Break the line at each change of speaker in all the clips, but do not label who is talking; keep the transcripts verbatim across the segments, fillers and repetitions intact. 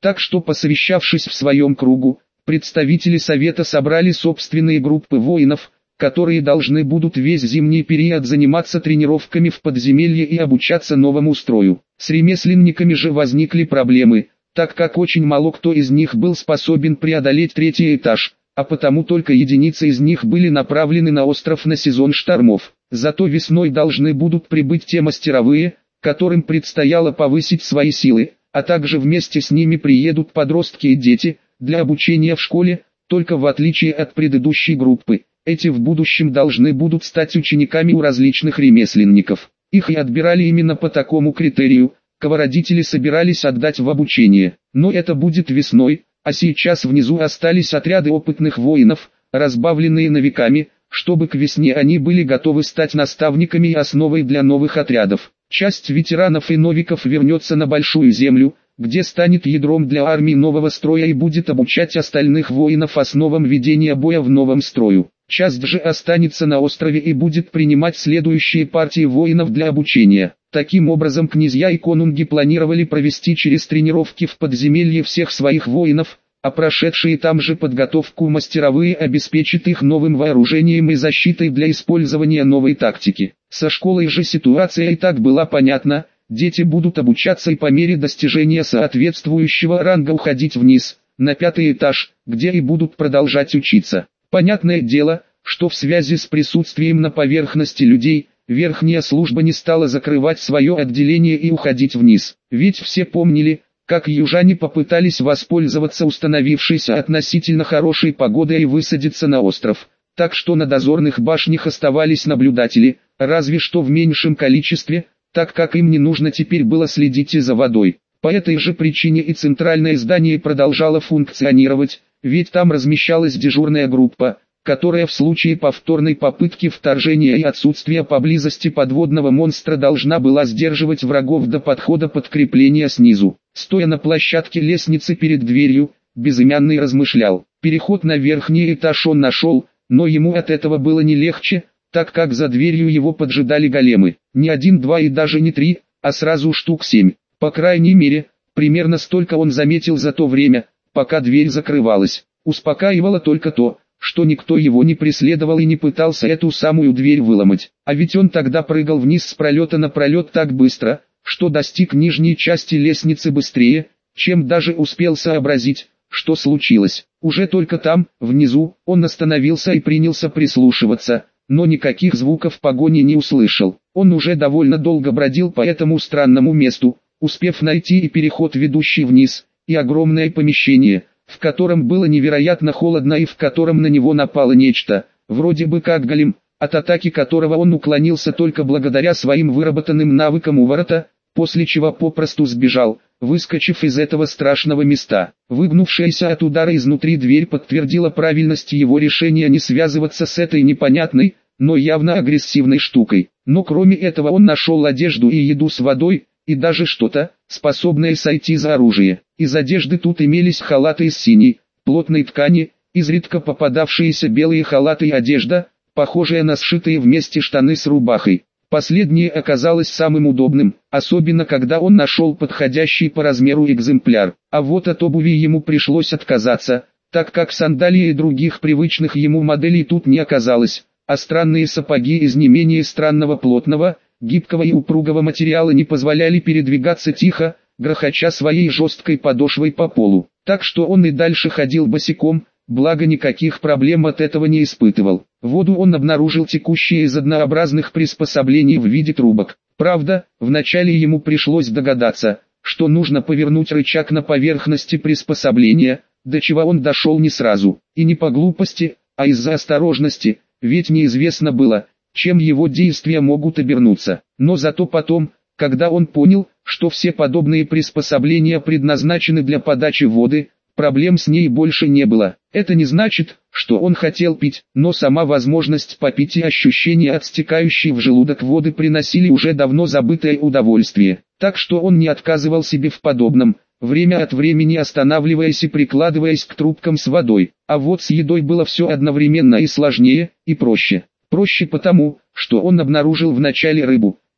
Так что, посовещавшись в своем кругу, представители совета собрали собственные группы воинов, которые должны будут весь зимний период заниматься тренировками в подземелье и обучаться новому строю. С ремесленниками же возникли проблемы, так как очень мало кто из них был способен преодолеть третий этаж, а потому только единицы из них были направлены на остров на сезон штормов. Зато весной должны будут прибыть те мастеровые, которым предстояло повысить свои силы, а также вместе с ними приедут подростки и дети, для обучения в школе, только в отличие от предыдущей группы. Эти в будущем должны будут стать учениками у различных ремесленников. Их и отбирали именно по такому критерию, кого родители собирались отдать в обучение. Но это будет весной, а сейчас внизу остались отряды опытных воинов, разбавленные новиками, чтобы к весне они были готовы стать наставниками и основой для новых отрядов. Часть ветеранов и новиков вернется на Большую Землю, где станет ядром для армии нового строя и будет обучать остальных воинов основам ведения боя в новом строю. Часть же останется на острове и будет принимать следующие партии воинов для обучения. Таким образом, князья и конунги планировали провести через тренировки в подземелье всех своих воинов, а прошедшие там же подготовку мастеровые обеспечат их новым вооружением и защитой для использования новой тактики. Со школой же ситуация и так была понятна, дети будут обучаться и по мере достижения соответствующего ранга уходить вниз, на пятый этаж, где и будут продолжать учиться. Понятное дело, что в связи с присутствием на поверхности людей, верхняя служба не стала закрывать свое отделение и уходить вниз. Ведь все помнили, как южане попытались воспользоваться установившейся относительно хорошей погодой и высадиться на остров. Так что на дозорных башнях оставались наблюдатели, разве что в меньшем количестве, так как им не нужно теперь было следить и за водой. По этой же причине и центральное здание продолжало функционировать, ведь там размещалась дежурная группа, которая в случае повторной попытки вторжения и отсутствия поблизости подводного монстра должна была сдерживать врагов до подхода подкрепления снизу. Стоя на площадке лестницы перед дверью, Безымянный размышлял. Переход на верхний этаж он нашел, но ему от этого было не легче, так как за дверью его поджидали големы. Не один, два и даже не три, а сразу штук семь. По крайней мере, примерно столько он заметил за то время, пока дверь закрывалась. Успокаивало только то, что никто его не преследовал и не пытался эту самую дверь выломать. А ведь он тогда прыгал вниз с пролета на пролет так быстро, что достиг нижней части лестницы быстрее, чем даже успел сообразить, что случилось. Уже только там, внизу, он остановился и принялся прислушиваться, но никаких звуков погони не услышал. Он уже довольно долго бродил по этому странному месту, успев найти и переход, ведущий вниз, и огромное помещение, в котором было невероятно холодно и в котором на него напало нечто, вроде бы как голем, от атаки которого он уклонился только благодаря своим выработанным навыкам уворота, после чего попросту сбежал, выскочив из этого страшного места. Выгнувшаяся от удара изнутри дверь подтвердила правильность его решения не связываться с этой непонятной, но явно агрессивной штукой. Но кроме этого он нашел одежду и еду с водой, и даже что-то, способное сойти за оружие. Из одежды тут имелись халаты из синей, плотной ткани, изредка попадавшиеся белые халаты и одежда, похожая на сшитые вместе штаны с рубахой. Последнее оказалось самым удобным, особенно когда он нашел подходящий по размеру экземпляр. А вот от обуви ему пришлось отказаться, так как сандалий и других привычных ему моделей тут не оказалось, а странные сапоги из не менее странного плотного, гибкого и упругого материала не позволяли передвигаться тихо, грохоча своей жесткой подошвой по полу. Так что он и дальше ходил босиком, благо никаких проблем от этого не испытывал. Воду он обнаружил текущие из однообразных приспособлений в виде трубок. Правда, вначале ему пришлось догадаться, что нужно повернуть рычаг на поверхности приспособления, до чего он дошел не сразу, и не по глупости, а из-за осторожности, ведь неизвестно было, чем его действия могут обернуться. Но зато потом, когда он понял, что все подобные приспособления предназначены для подачи воды, проблем с ней больше не было. Это не значит, что он хотел пить, но сама возможность попить и ощущение от стекающей в желудок воды приносили уже давно забытое удовольствие. Так что он не отказывал себе в подобном, время от времени останавливаясь и прикладываясь к трубкам с водой. А вот с едой было все одновременно и сложнее, и проще. Проще потому, что он обнаружил вначале рыбу,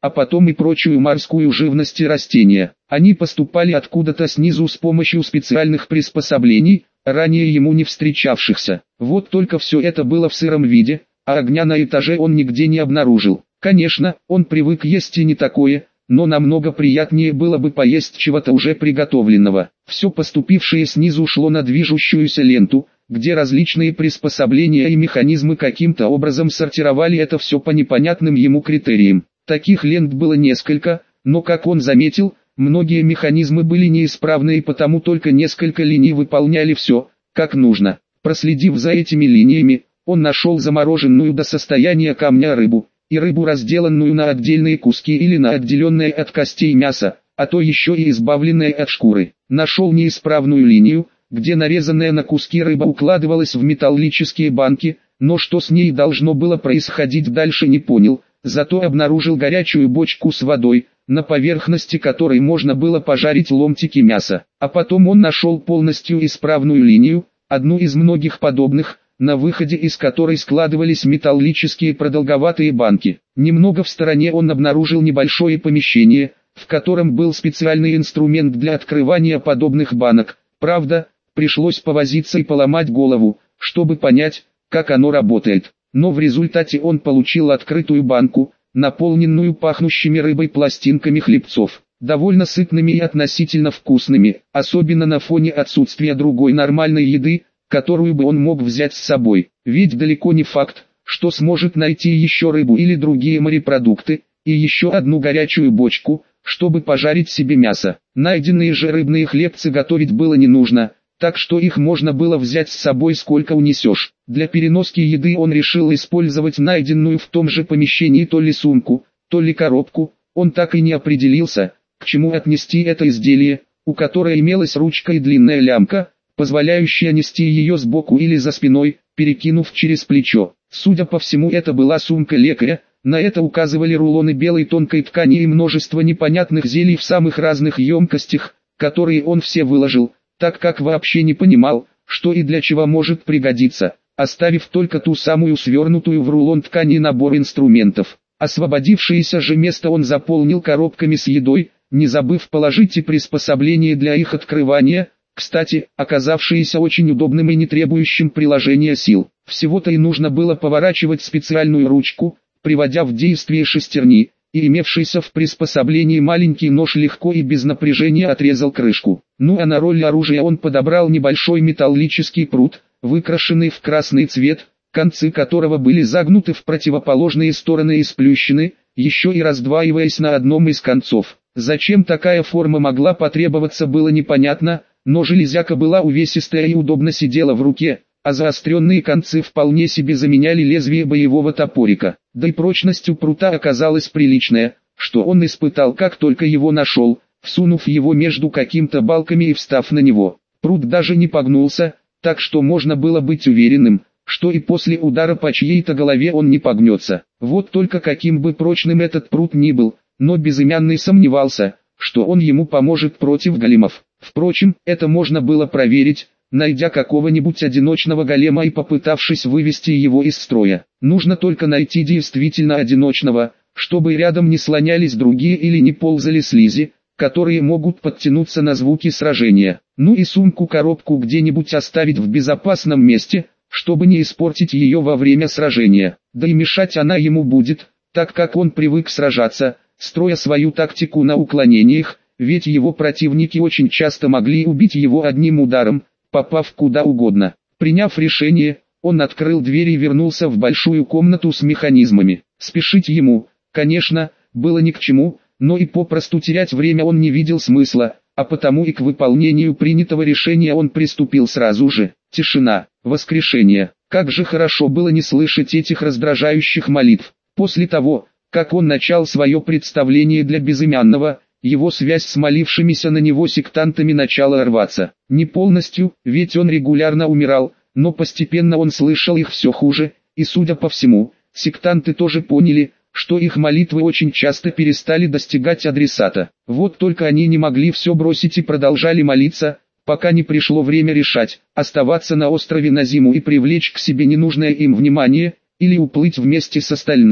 а потом и прочую морскую живность и растения. Они поступали откуда-то снизу с помощью специальных приспособлений, ранее ему не встречавшихся. Вот только все это было в сыром виде, а огня на этаже он нигде не обнаружил. Конечно, он привык есть и не такое, но намного приятнее было бы поесть чего-то уже приготовленного. Все поступившее снизу шло на движущуюся ленту, где различные приспособления и механизмы каким-то образом сортировали это все по непонятным ему критериям. Таких лент было несколько, но, как он заметил, многие механизмы были неисправны и потому только несколько линий выполняли все, как нужно. Проследив за этими линиями, он нашел замороженную до состояния камня рыбу, и рыбу, разделанную на отдельные куски или на отделенное от костей мясо, а то еще и избавленное от шкуры. Нашел неисправную линию, где нарезанная на куски рыба укладывалась в металлические банки, но что с ней должно было происходить дальше не понял, зато обнаружил горячую бочку с водой, на поверхности которой можно было пожарить ломтики мяса. А потом он нашел полностью исправную линию, одну из многих подобных, на выходе из которой складывались металлические продолговатые банки. Немного в стороне он обнаружил небольшое помещение, в котором был специальный инструмент для открывания подобных банок. Правда, пришлось повозиться и поломать голову, чтобы понять, как оно работает. Но в результате он получил открытую банку, наполненную пахнущими рыбой пластинками хлебцов, довольно сытными и относительно вкусными, особенно на фоне отсутствия другой нормальной еды, которую бы он мог взять с собой. Ведь далеко не факт, что сможет найти еще рыбу или другие морепродукты, и еще одну горячую бочку, чтобы пожарить себе мясо. Найденные же рыбные хлебцы готовить было не нужно, так что их можно было взять с собой сколько унесешь. Для переноски еды он решил использовать найденную в том же помещении то ли сумку, то ли коробку. Он так и не определился, к чему отнести это изделие, у которой имелась ручка и длинная лямка, позволяющая нести ее сбоку или за спиной, перекинув через плечо. Судя по всему, это была сумка лекаря. На это указывали рулоны белой тонкой ткани и множество непонятных зелий в самых разных емкостях, которые он все выложил, так как вообще не понимал, что и для чего может пригодиться, оставив только ту самую свернутую в рулон ткани набор инструментов. Освободившееся же место он заполнил коробками с едой, не забыв положить и приспособления для их открывания, кстати, оказавшиеся очень удобным и не требующим приложения сил. Всего-то и нужно было поворачивать специальную ручку, приводя в действие шестерни, и имевшийся в приспособлении маленький нож легко и без напряжения отрезал крышку. Ну а на роль оружия он подобрал небольшой металлический прут, выкрашенный в красный цвет, концы которого были загнуты в противоположные стороны и сплющены, еще и раздваиваясь на одном из концов. Зачем такая форма могла потребоваться, было непонятно, но железяка была увесистая и удобно сидела в руке, а заостренные концы вполне себе заменяли лезвие боевого топорика. Да и прочность у прута оказалась приличная, что он испытал, как только его нашел, всунув его между какими-то балками и встав на него. Прут даже не погнулся, так что можно было быть уверенным, что и после удара по чьей-то голове он не погнется. Вот только каким бы прочным этот прут ни был, но Безымянный сомневался, что он ему поможет против големов. Впрочем, это можно было проверить, найдя какого-нибудь одиночного голема и попытавшись вывести его из строя. Нужно только найти действительно одиночного, чтобы рядом не слонялись другие или не ползали слизи, которые могут подтянуться на звуки сражения. Ну и сумку-коробку где-нибудь оставить в безопасном месте, чтобы не испортить ее во время сражения. Да и мешать она ему будет, так как он привык сражаться, строя свою тактику на уклонениях, ведь его противники очень часто могли убить его одним ударом, попав куда угодно. Приняв решение, он открыл дверь и вернулся в большую комнату с механизмами. Спешить ему, конечно, было ни к чему, но и попросту терять время он не видел смысла, а потому и к выполнению принятого решения он приступил сразу же. Тишина, воскрешение. Как же хорошо было не слышать этих раздражающих молитв. После того, как он начал свое представление для Безымянного, его связь с молившимися на него сектантами начала рваться. Не полностью, ведь он регулярно умирал, но постепенно он слышал их все хуже, и судя по всему, сектанты тоже поняли, что их молитвы очень часто перестали достигать адресата. Вот только они не могли все бросить и продолжали молиться, пока не пришло время решать, оставаться на острове на зиму и привлечь к себе ненужное им внимание, или уплыть вместе с остальными.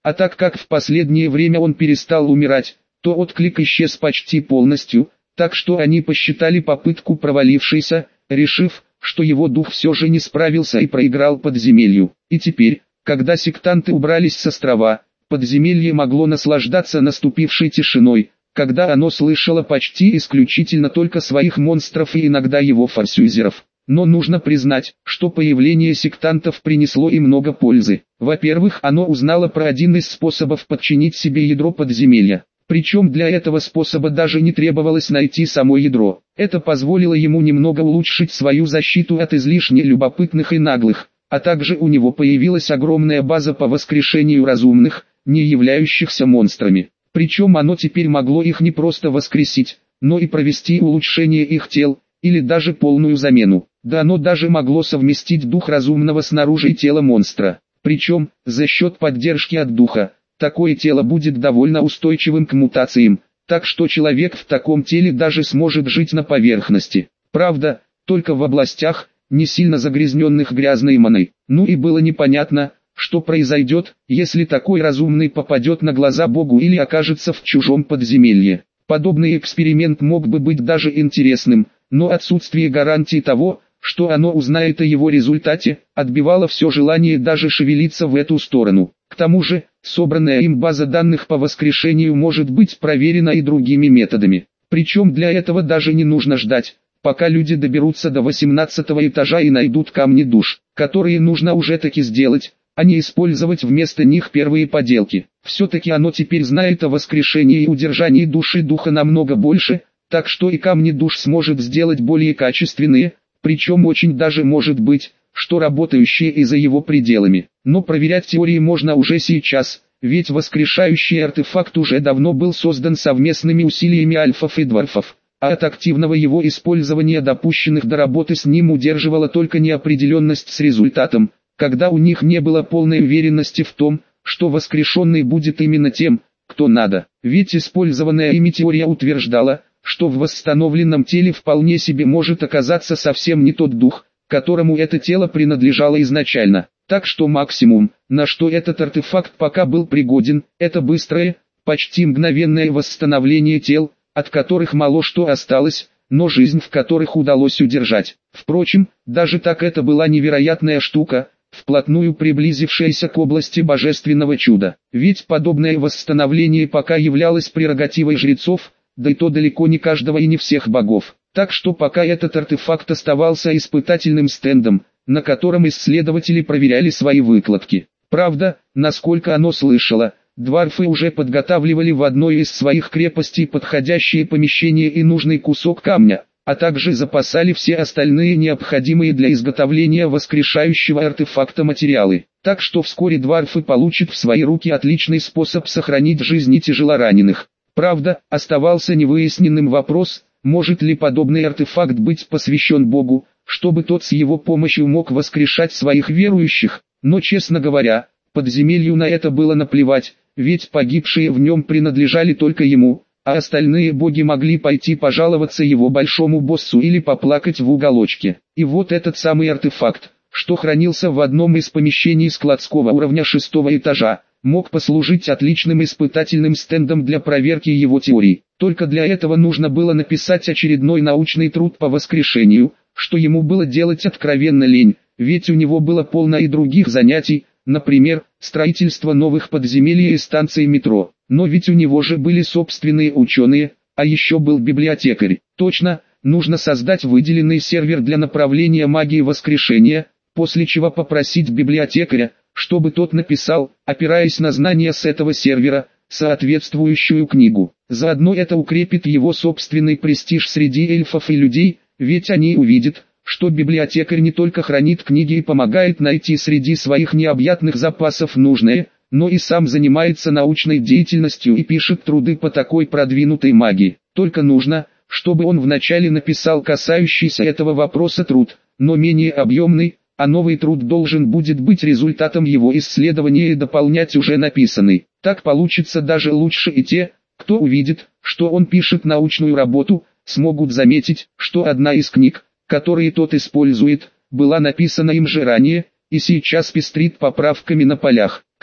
А так как в последнее время он перестал умирать, то отклик исчез почти полностью, так что они посчитали попытку провалившейся, решив, что его дух все же не справился и проиграл подземелью. И теперь, когда сектанты убрались с острова, подземелье могло наслаждаться наступившей тишиной, когда оно слышало почти исключительно только своих монстров и иногда его форсюзеров. Но нужно признать, что появление сектантов принесло и много пользы. Во-первых, оно узнало про один из способов подчинить себе ядро подземелья. Причем для этого способа даже не требовалось найти само ядро. Это позволило ему немного улучшить свою защиту от излишне любопытных и наглых, а также у него появилась огромная база по воскрешению разумных, не являющихся монстрами. Причем оно теперь могло их не просто воскресить, но и провести улучшение их тел, или даже полную замену. Да оно даже могло совместить дух разумного снаружи тела монстра. Причем, за счет поддержки от духа, такое тело будет довольно устойчивым к мутациям, так что человек в таком теле даже сможет жить на поверхности. Правда, только в областях, не сильно загрязненных грязной маной. Ну и было непонятно, что произойдет, если такой разумный попадет на глаза Богу или окажется в чужом подземелье. Подобный эксперимент мог бы быть даже интересным, но отсутствие гарантии того, что оно узнает о его результате, отбивало все желание даже шевелиться в эту сторону. К тому же, собранная им база данных по воскрешению может быть проверена и другими методами. Причем для этого даже не нужно ждать, пока люди доберутся до восемнадцатого этажа и найдут камни душ, которые нужно уже таки сделать, а не использовать вместо них первые поделки. Все-таки оно теперь знает о воскрешении и удержании души духа намного больше, так что и камни душ сможет сделать более качественные, причем очень даже может быть, что работающие и за его пределами. Но проверять теории можно уже сейчас, ведь воскрешающий артефакт уже давно был создан совместными усилиями альфов и дварфов, а от активного его использования допущенных до работы с ним удерживала только неопределенность с результатом, когда у них не было полной уверенности в том, что воскрешенный будет именно тем, кто надо. Ведь использованная ими теория утверждала, что в восстановленном теле вполне себе может оказаться совсем не тот дух, которому это тело принадлежало изначально. Так что максимум, на что этот артефакт пока был пригоден, это быстрое, почти мгновенное восстановление тел, от которых мало что осталось, но жизнь в которых удалось удержать. Впрочем, даже так это была невероятная штука, вплотную приблизившаяся к области божественного чуда. Ведь подобное восстановление пока являлось прерогативой жрецов, да и то далеко не каждого и не всех богов. Так что пока этот артефакт оставался испытательным стендом, на котором исследователи проверяли свои выкладки. Правда, насколько оно слышало, дварфы уже подготавливали в одной из своих крепостей подходящее помещение и нужный кусок камня, а также запасали все остальные необходимые для изготовления воскрешающего артефакта материалы. Так что вскоре дварфы получат в свои руки отличный способ сохранить жизни тяжелораненых. Правда, оставался невыясненным вопрос, может ли подобный артефакт быть посвящен Богу, чтобы тот с его помощью мог воскрешать своих верующих, но, честно говоря, подземелью на это было наплевать, ведь погибшие в нем принадлежали только ему, а остальные боги могли пойти пожаловаться его большому боссу или поплакать в уголочке. И вот этот самый артефакт, что хранился в одном из помещений складского уровня шестого этажа, мог послужить отличным испытательным стендом для проверки его теорий. Только для этого нужно было написать очередной научный труд по воскрешению, что ему было делать откровенно лень, ведь у него было полно и других занятий, например, строительство новых подземелий и станций метро. Но ведь у него же были собственные ученые, а еще был библиотекарь. Точно, нужно создать выделенный сервер для направления магии воскрешения, после чего попросить библиотекаря, чтобы тот написал, опираясь на знания с этого сервера, соответствующую книгу. Заодно это укрепит его собственный престиж среди эльфов и людей, ведь они увидят, что библиотекарь не только хранит книги и помогает найти среди своих необъятных запасов нужное, но и сам занимается научной деятельностью и пишет труды по такой продвинутой магии. Только нужно, чтобы он вначале написал касающийся этого вопроса труд, но менее объемный, а новый труд должен будет быть результатом его исследования и дополнять уже написанный. Так получится даже лучше, и те, кто увидит, что он пишет научную работу, смогут заметить, что одна из книг, которые тот использует, была написана им же ранее, и сейчас пестрит поправками на полях. К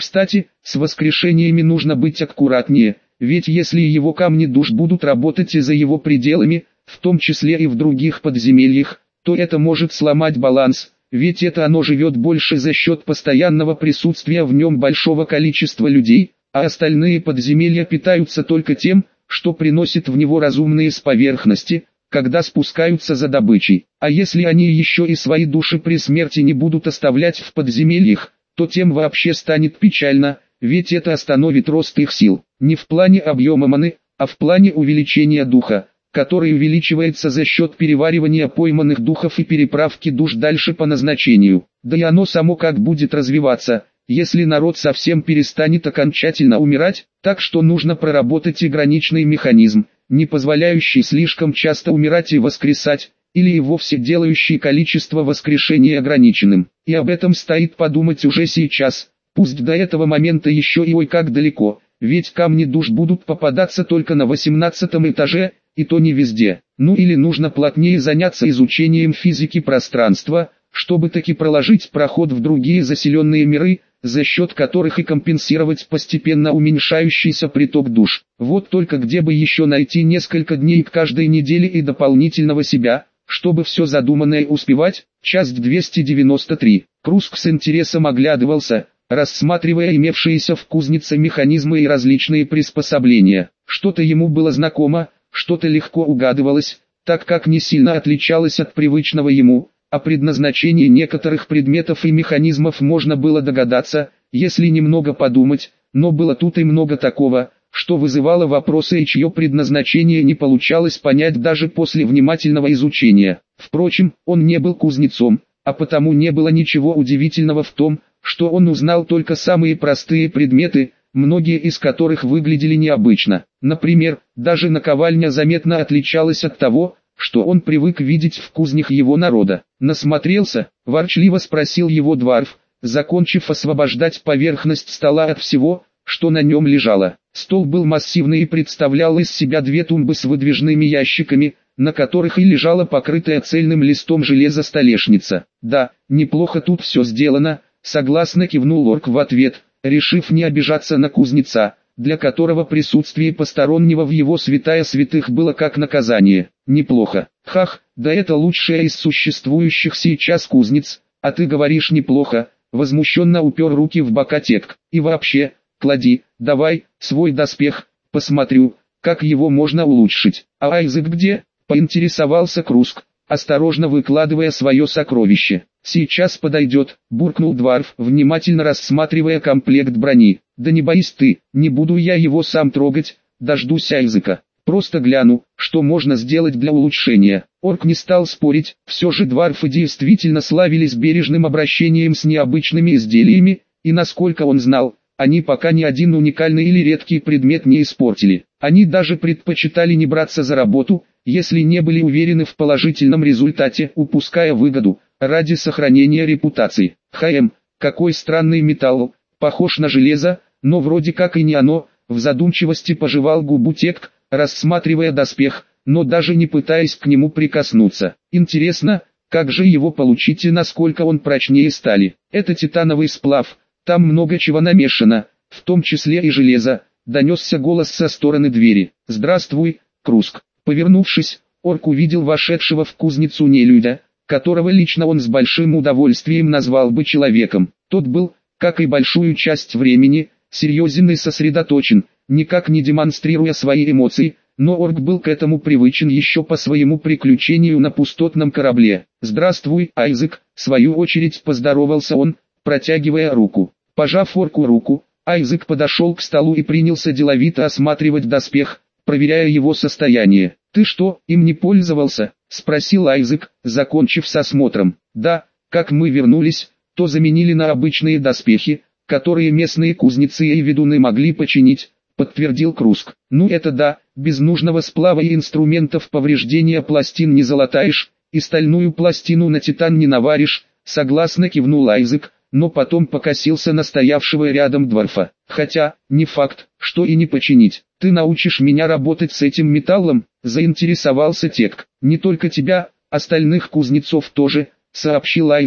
Кстати, с воскрешениями нужно быть аккуратнее, ведь если его камни душ будут работать и за его пределами, в том числе и в других подземельях, то это может сломать баланс, ведь это оно живет больше за счет постоянного присутствия в нем большого количества людей, а остальные подземелья питаются только тем, что приносит в него разумные с поверхности, когда спускаются за добычей. А если они еще и свои души при смерти не будут оставлять в подземельях, то тем вообще станет печально, ведь это остановит рост их сил, не в плане объема маны, а в плане увеличения духа, который увеличивается за счет переваривания пойманных духов и переправки душ дальше по назначению. Да и оно само как будет развиваться, если народ совсем перестанет окончательно умирать, так что нужно проработать и граничный механизм, не позволяющий слишком часто умирать и воскресать, или и вовсе делающий количество воскрешений ограниченным. И об этом стоит подумать уже сейчас, пусть до этого момента еще и ой как далеко, ведь камни душ будут попадаться только на восемнадцатом этаже, и то не везде. Ну или нужно плотнее заняться изучением физики пространства, чтобы таки проложить проход в другие заселенные миры, за счет которых и компенсировать постепенно уменьшающийся приток душ. Вот только где бы еще найти несколько дней к каждой неделе и дополнительного себя, чтобы все задуманное успевать. Часть двести девяносто три. Круск с интересом оглядывался, рассматривая имевшиеся в кузнице механизмы и различные приспособления. Что-то ему было знакомо, что-то легко угадывалось, так как не сильно отличалось от привычного ему. О предназначении некоторых предметов и механизмов можно было догадаться, если немного подумать, но было тут и много такого, что вызывало вопросы и чье предназначение не получалось понять даже после внимательного изучения. Впрочем, он не был кузнецом, а потому не было ничего удивительного в том, что он узнал только самые простые предметы, многие из которых выглядели необычно. Например, даже наковальня заметно отличалась от того, что он привык видеть в кузнях его народа. «Насмотрелся?» – ворчливо спросил его дварф, закончив освобождать поверхность стола от всего, что на нем лежало. Стол был массивный и представлял из себя две тумбы с выдвижными ящиками, на которых и лежала покрытая цельным листом железа столешница. «Да, неплохо тут все сделано», – согласно кивнул орк в ответ, решив не обижаться на кузнеца, для которого присутствие постороннего в его святая святых было как наказание. «Неплохо. Хах, да это лучшая из существующих сейчас кузнец, а ты говоришь неплохо», возмущенно упер руки в бока Тек. «И вообще, клади, давай, свой доспех, посмотрю, как его можно улучшить». «А Айзек где?» – поинтересовался Круск, осторожно выкладывая свое сокровище. «Сейчас подойдет», – буркнул дварф, внимательно рассматривая комплект брони. «Да не боись ты, не буду я его сам трогать, дождусь Айзека. Просто гляну, что можно сделать для улучшения». Орк не стал спорить, все же дварфы действительно славились бережным обращением с необычными изделиями, и насколько он знал, они пока ни один уникальный или редкий предмет не испортили. Они даже предпочитали не браться за работу, если не были уверены в положительном результате, упуская выгоду ради сохранения репутации. «Хм, какой странный металл, похож на железо, но вроде как и не оно», в задумчивости пожевал губу Тек, рассматривая доспех, но даже не пытаясь к нему прикоснуться. «Интересно, как же его получить и насколько он прочнее стали? Это титановый сплав, там много чего намешано, в том числе и железо», донесся голос со стороны двери. «Здравствуй, Круск». Повернувшись, орк увидел вошедшего в кузницу нелюдя, которого лично он с большим удовольствием назвал бы человеком. Тот был, как и большую часть времени, серьезен и сосредоточен, никак не демонстрируя свои эмоции, но орк был к этому привычен еще по своему приключению на пустотном корабле. «Здравствуй, Айзек», в свою очередь поздоровался он, протягивая руку. Пожав орку руку, Айзек подошел к столу и принялся деловито осматривать доспех, проверяя его состояние. «Ты что, им не пользовался?» – спросил Айзек, закончив с осмотром. «Да, как мы вернулись, то заменили на обычные доспехи, которые местные кузнецы и ведуны могли починить», – подтвердил Круск. «Ну это да, без нужного сплава и инструментов повреждения пластин не залатаешь, и стальную пластину на титан не наваришь», – согласно кивнул Айзек, но потом покосился на стоявшего рядом дварфа. «Хотя, не факт, что и не починить. Ты научишь меня работать с этим металлом?» – заинтересовался Тек. «Не только тебя, остальных кузнецов тоже», – сообщил Айзек,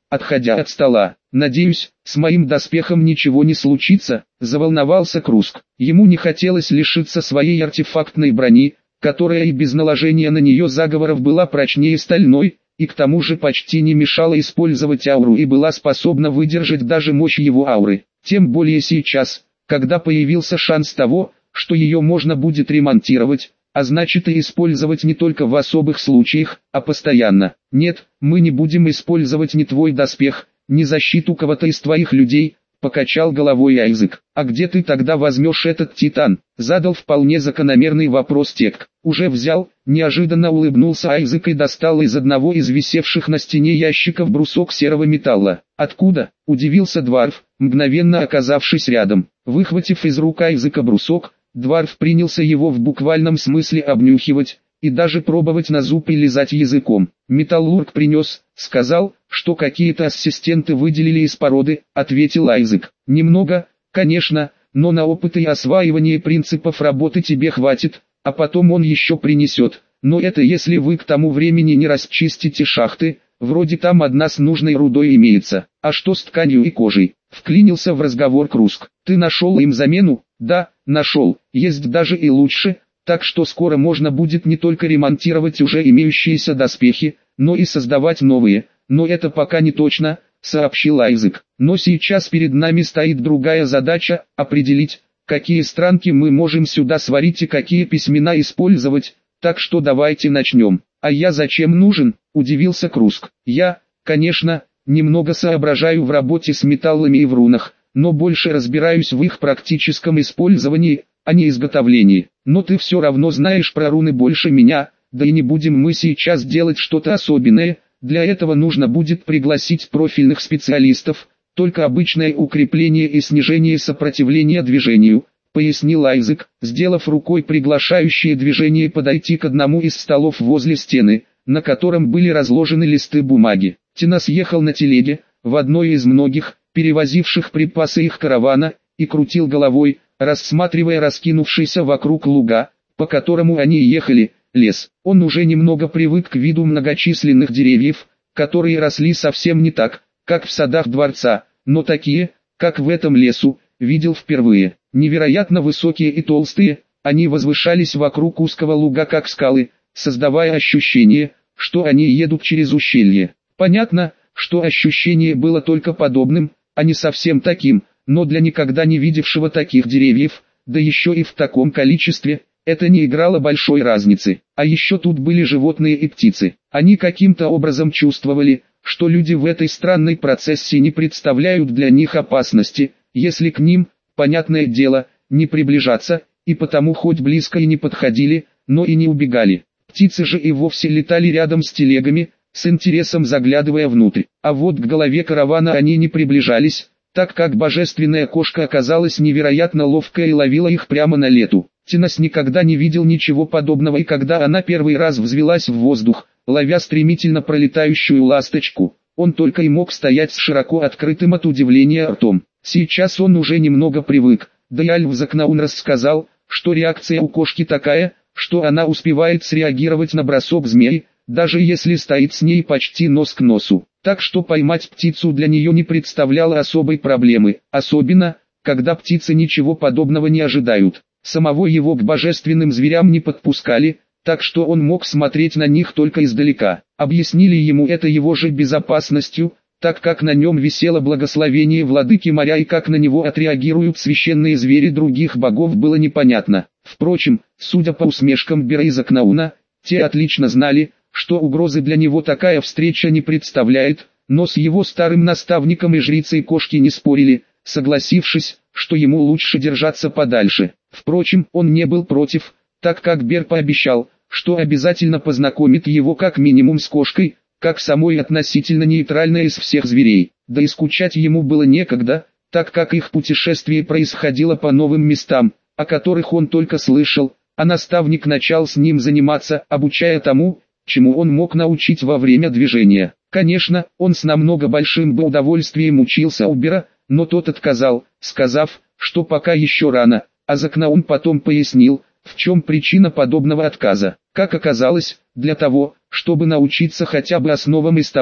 отходя от стола. «Надеюсь, с моим доспехом ничего не случится», — заволновался Круск. Ему не хотелось лишиться своей артефактной брони, которая и без наложения на нее заговоров была прочнее стальной, и к тому же почти не мешала использовать ауру и была способна выдержать даже мощь его ауры. Тем более сейчас, когда появился шанс того, что ее можно будет ремонтировать, а значит и использовать не только в особых случаях, а постоянно. «Нет, мы не будем использовать ни твой доспех, ни защиту кого-то из твоих людей», — покачал головой Айзек. «А где ты тогда возьмешь этот титан?» — задал вполне закономерный вопрос Тек. «Уже взял», — неожиданно улыбнулся Айзек и достал из одного из висевших на стене ящиков брусок серого металла. «Откуда?» — удивился Дварф, мгновенно оказавшись рядом. Выхватив из рук Айзека брусок, Дварф принялся его в буквальном смысле обнюхивать, и даже пробовать на зуб и лизать языком. «Металлург принес, сказал, что какие-то ассистенты выделили из породы», — ответил Айзек. «Немного, конечно, но на опыт и осваивание принципов работы тебе хватит, а потом он еще принесет. Но это если вы к тому времени не расчистите шахты, вроде там одна с нужной рудой имеется. А что с тканью и кожей?» — вклинился в разговор Круск. «Ты нашел им замену?» «Да, нашел, есть даже и лучше». Так что скоро можно будет не только ремонтировать уже имеющиеся доспехи, но и создавать новые. Но это пока не точно, сообщил Айзек. Но сейчас перед нами стоит другая задача – определить, какие странки мы можем сюда сварить и какие письмена использовать. Так что давайте начнем. А я зачем нужен? Удивился Круск. Я, конечно, немного соображаю в работе с металлами и в рунах, но больше разбираюсь в их практическом использовании, а не изготовлении. Но ты все равно знаешь про руны больше меня, да и не будем мы сейчас делать что-то особенное, для этого нужно будет пригласить профильных специалистов, только обычное укрепление и снижение сопротивления движению, пояснил Айзек, сделав рукой приглашающее движение подойти к одному из столов возле стены, на котором были разложены листы бумаги. Тинас ехал на телеге, в одной из многих, перевозивших припасы их каравана, и крутил головой, рассматривая раскинувшийся вокруг луга, по которому они ехали, лес. Он уже немного привык к виду многочисленных деревьев, которые росли совсем не так, как в садах дворца, но такие, как в этом лесу, видел впервые. Невероятно высокие и толстые, они возвышались вокруг узкого луга как скалы, создавая ощущение, что они едут через ущелье. Понятно, что ощущение было только подобным, а не совсем таким, но для никогда не видевшего таких деревьев, да еще и в таком количестве, это не играло большой разницы. А еще тут были животные и птицы. Они каким-то образом чувствовали, что люди в этой странной процессии не представляют для них опасности, если к ним, понятное дело, не приближаться, и потому хоть близко и не подходили, но и не убегали. Птицы же и вовсе летали рядом с телегами, с интересом заглядывая внутрь. А вот к голове каравана они не приближались, так как божественная кошка оказалась невероятно ловкая и ловила их прямо на лету. Тинас никогда не видел ничего подобного, и когда она первый раз взвелась в воздух, ловя стремительно пролетающую ласточку, он только и мог стоять с широко открытым от удивления ртом. Сейчас он уже немного привык, да и Альф-Закнаун рассказал, что реакция у кошки такая, что она успевает среагировать на бросок змеи, даже если стоит с ней почти нос к носу. Так что поймать птицу для нее не представляло особой проблемы, особенно, когда птицы ничего подобного не ожидают. Самого его к божественным зверям не подпускали, так что он мог смотреть на них только издалека. Объяснили ему это его же безопасностью, так как на нем висело благословение владыки моря, и как на него отреагируют священные звери других богов было непонятно. Впрочем, судя по усмешкам Бера и Закнауна, те отлично знали, что угрозы для него такая встреча не представляет, но с его старым наставником и жрицей кошки не спорили, согласившись, что ему лучше держаться подальше. Впрочем, он не был против, так как Бер пообещал, что обязательно познакомит его как минимум с кошкой, как самой относительно нейтральной из всех зверей. Да и скучать ему было некогда, так как их путешествие происходило по новым местам, о которых он только слышал, а наставник начал с ним заниматься, обучая тому, чему он мог научить во время движения. Конечно, он с намного большим бы удовольствием учился у Бера, но тот отказал, сказав, что пока еще рано, а Закнаун потом пояснил, в чем причина подобного отказа. Как оказалось, для того, чтобы научиться хотя бы основам из того,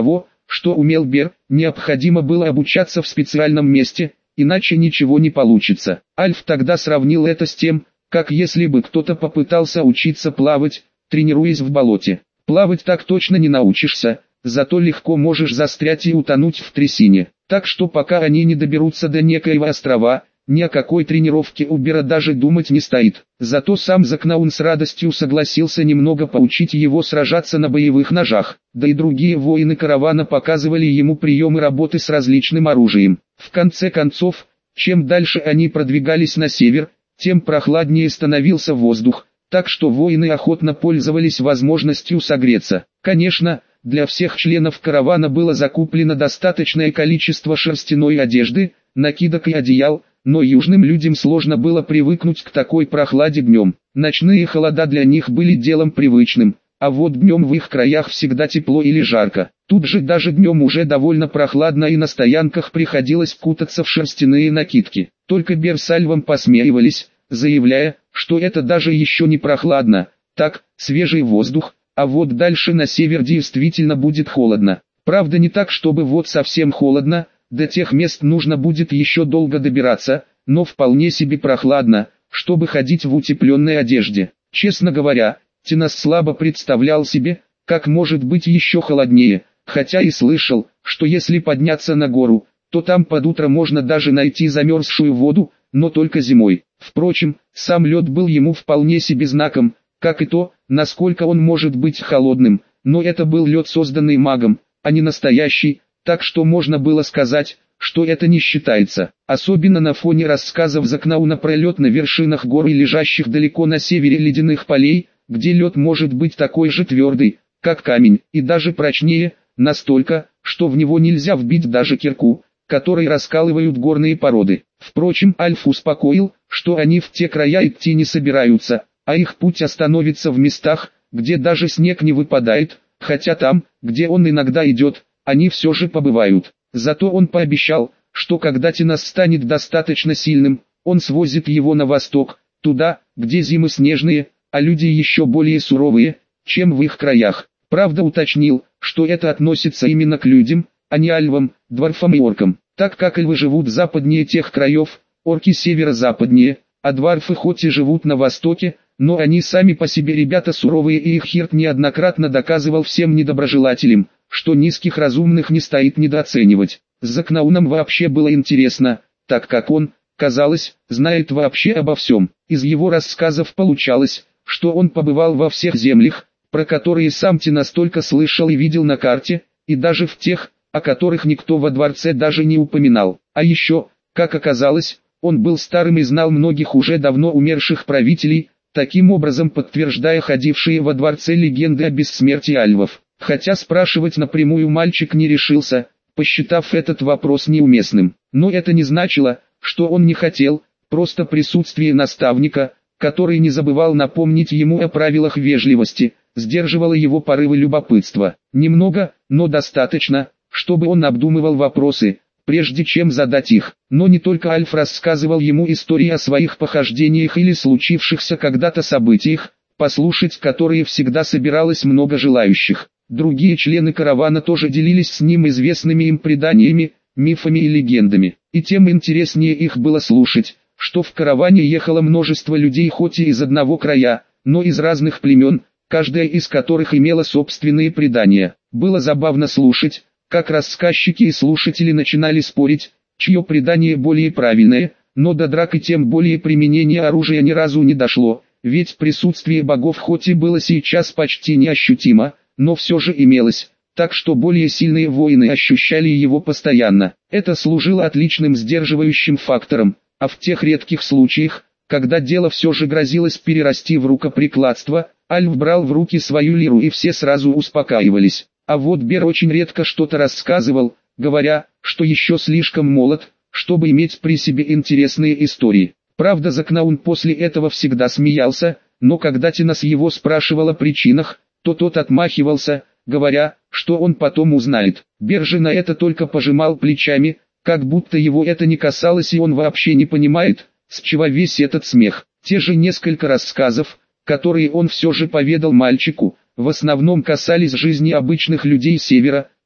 что умел Бер, необходимо было обучаться в специальном месте, иначе ничего не получится. Альф тогда сравнил это с тем, как если бы кто-то попытался учиться плавать, тренируясь в болоте. Плавать так точно не научишься, зато легко можешь застрять и утонуть в трясине. Так что пока они не доберутся до некоего острова, ни о какой тренировке у Бера даже думать не стоит. Зато сам Закнаун с радостью согласился немного поучить его сражаться на боевых ножах, да и другие воины каравана показывали ему приемы работы с различным оружием. В конце концов, чем дальше они продвигались на север, тем прохладнее становился воздух, так что воины охотно пользовались возможностью согреться. Конечно, для всех членов каравана было закуплено достаточное количество шерстяной одежды, накидок и одеял, но южным людям сложно было привыкнуть к такой прохладе днем. Ночные холода для них были делом привычным, а вот днем в их краях всегда тепло или жарко. Тут же даже днем уже довольно прохладно и на стоянках приходилось кутаться в шерстяные накидки. Только Бер с Альвом посмеивались, заявляя, что это даже еще не прохладно, так, свежий воздух, а вот дальше на север действительно будет холодно. Правда не так, чтобы вот совсем холодно, до тех мест нужно будет еще долго добираться, но вполне себе прохладно, чтобы ходить в утепленной одежде. Честно говоря, Тинас слабо представлял себе, как может быть еще холоднее, хотя и слышал, что если подняться на гору, то там под утро можно даже найти замерзшую воду, но только зимой. Впрочем, сам лед был ему вполне себе знаком, как и то, насколько он может быть холодным, но это был лед, созданный магом, а не настоящий, так что можно было сказать, что это не считается. Особенно на фоне рассказов Закнауна про лед на вершинах гор и лежащих далеко на севере ледяных полей, где лед может быть такой же твердый, как камень, и даже прочнее, настолько, что в него нельзя вбить даже кирку, которой раскалывают горные породы. Впрочем, Альф успокоил, что они в те края идти не собираются, а их путь остановится в местах, где даже снег не выпадает, хотя там, где он иногда идет, они все же побывают. Зато он пообещал, что когда Тинас станет достаточно сильным, он свозит его на восток, туда, где зимы снежные, а люди еще более суровые, чем в их краях. Правда уточнил, что это относится именно к людям, а не альвам, дворфам и оркам. Так как эльвы живут западнее тех краев, орки северо-западнее, а дворфы хоть и живут на востоке, но они сами по себе ребята суровые, и их Хирт неоднократно доказывал всем недоброжелателям, что низких разумных не стоит недооценивать. С Закнауном вообще было интересно, так как он, казалось, знает вообще обо всем. Из его рассказов получалось, что он побывал во всех землях, про которые сам Тинас только слышал и видел на карте, и даже в тех, о которых никто во дворце даже не упоминал. А еще, как оказалось, он был старым и знал многих уже давно умерших правителей, таким образом подтверждая ходившие во дворце легенды о бессмертии альвов. Хотя спрашивать напрямую мальчик не решился, посчитав этот вопрос неуместным. Но это не значило, что он не хотел, просто присутствие наставника, который не забывал напомнить ему о правилах вежливости, сдерживало его порывы любопытства. Немного, но достаточно, чтобы он обдумывал вопросы, прежде чем задать их. Но не только Альф рассказывал ему истории о своих похождениях или случившихся когда-то событиях, послушать которые всегда собиралось много желающих. Другие члены каравана тоже делились с ним известными им преданиями, мифами и легендами. И тем интереснее их было слушать, что в караване ехало множество людей хоть и из одного края, но из разных племен, каждая из которых имела собственные предания. Было забавно слушать, как рассказчики и слушатели начинали спорить, чье предание более правильное, но до драк и тем более применения оружия ни разу не дошло, ведь присутствие богов хоть и было сейчас почти неощутимо, но все же имелось, так что более сильные воины ощущали его постоянно. Это служило отличным сдерживающим фактором, а в тех редких случаях, когда дело все же грозилось перерасти в рукоприкладство, Альф брал в руки свою лиру и все сразу успокаивались. А вот Бер очень редко что-то рассказывал, говоря, что еще слишком молод, чтобы иметь при себе интересные истории. Правда, Закнаун после этого всегда смеялся, но когда Тинас его спрашивал о причинах, то тот отмахивался, говоря, что он потом узнает. Бер же на это только пожимал плечами, как будто его это не касалось и он вообще не понимает, с чего весь этот смех. Те же несколько рассказов, которые он все же поведал мальчику, в основном касались жизни обычных людей севера,